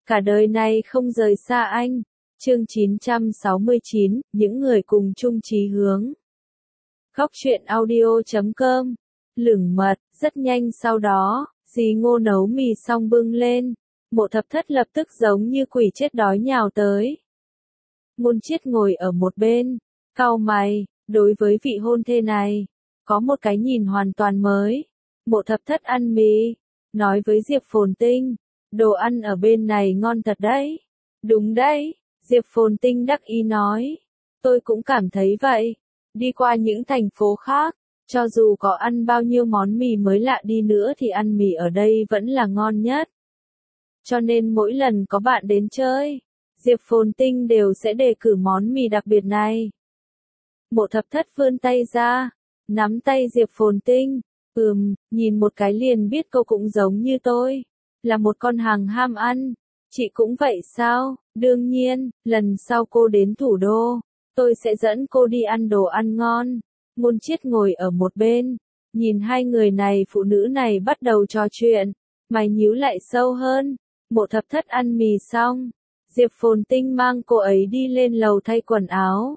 cả đời này không rời xa anh. Chương 969, những người cùng chung chí hướng. Góc truyện audio.com. Lửng mật, rất nhanh sau đó, dì Ngô nấu mì xong bưng lên. Mộ Thập Thất lập tức giống như quỷ chết đói nhào tới. Ngôn Chiết ngồi ở một bên, cau mày, đối với vị hôn thê này, có một cái nhìn hoàn toàn mới. Mộ Thập Thất ăn mì, nói với Diệp Phồn Tinh, đồ ăn ở bên này ngon thật đấy. Đúng đấy, Diệp Phồn Tinh đắc ý nói, tôi cũng cảm thấy vậy. Đi qua những thành phố khác, cho dù có ăn bao nhiêu món mì mới lạ đi nữa thì ăn mì ở đây vẫn là ngon nhất. Cho nên mỗi lần có bạn đến chơi, Diệp Phồn Tinh đều sẽ đề cử món mì đặc biệt này. Mộ Thập Thất vươn tay ra, nắm tay Diệp Phồn Tinh, nhìn một cái liền biết cô cũng giống như tôi, là một con hàng ham ăn. Chị cũng vậy sao? Đương nhiên, lần sau cô đến thủ đô, tôi sẽ dẫn cô đi ăn đồ ăn ngon. Ngôn Chiết ngồi ở một bên, nhìn hai người này phụ nữ này bắt đầu trò chuyện, mày nhíu lại sâu hơn. Mộ Thập Thất ăn mì xong, Diệp Phồn Tinh mang cô ấy đi lên lầu thay quần áo.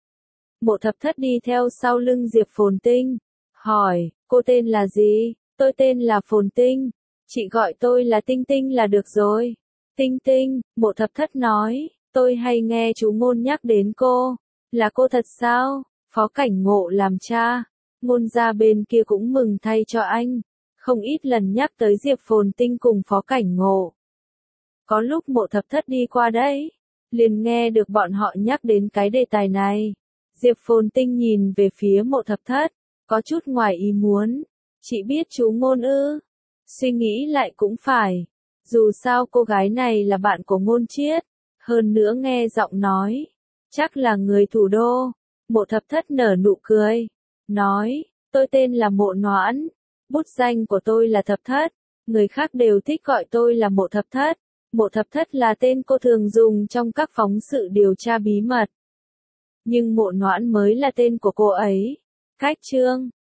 Mộ Thập Thất đi theo sau lưng Diệp Phồn Tinh, hỏi, cô tên là gì? Tôi tên là Phồn Tinh, chị gọi tôi là Tinh Tinh là được rồi. Tinh Tinh, Mộ Thập Thất nói, tôi hay nghe chú Ngôn nhắc đến cô, là cô thật sao? Phó Cảnh Ngộ làm cha, Ngôn gia bên kia cũng mừng thay cho anh, không ít lần nhắc tới Diệp Phồn Tinh cùng Phó Cảnh Ngộ. Có lúc Mộ Thập Thất đi qua đấy, liền nghe được bọn họ nhắc đến cái đề tài này. Diệp Phồn Tinh nhìn về phía Mộ Thập Thất, có chút ngoài ý muốn. Chị biết chú Ngôn ư? Suy nghĩ lại cũng phải. Dù sao cô gái này là bạn của Ngôn Chiết, hơn nữa nghe giọng nói, chắc là người thủ đô. Mộ Thập Thất nở nụ cười, nói, tôi tên là Mộ Noãn, bút danh của tôi là Thập Thất, người khác đều thích gọi tôi là Mộ Thập Thất. Mộ Thập Thất là tên cô thường dùng trong các phóng sự điều tra bí mật. Nhưng Mộ Noãn mới là tên của cô ấy. Cách chương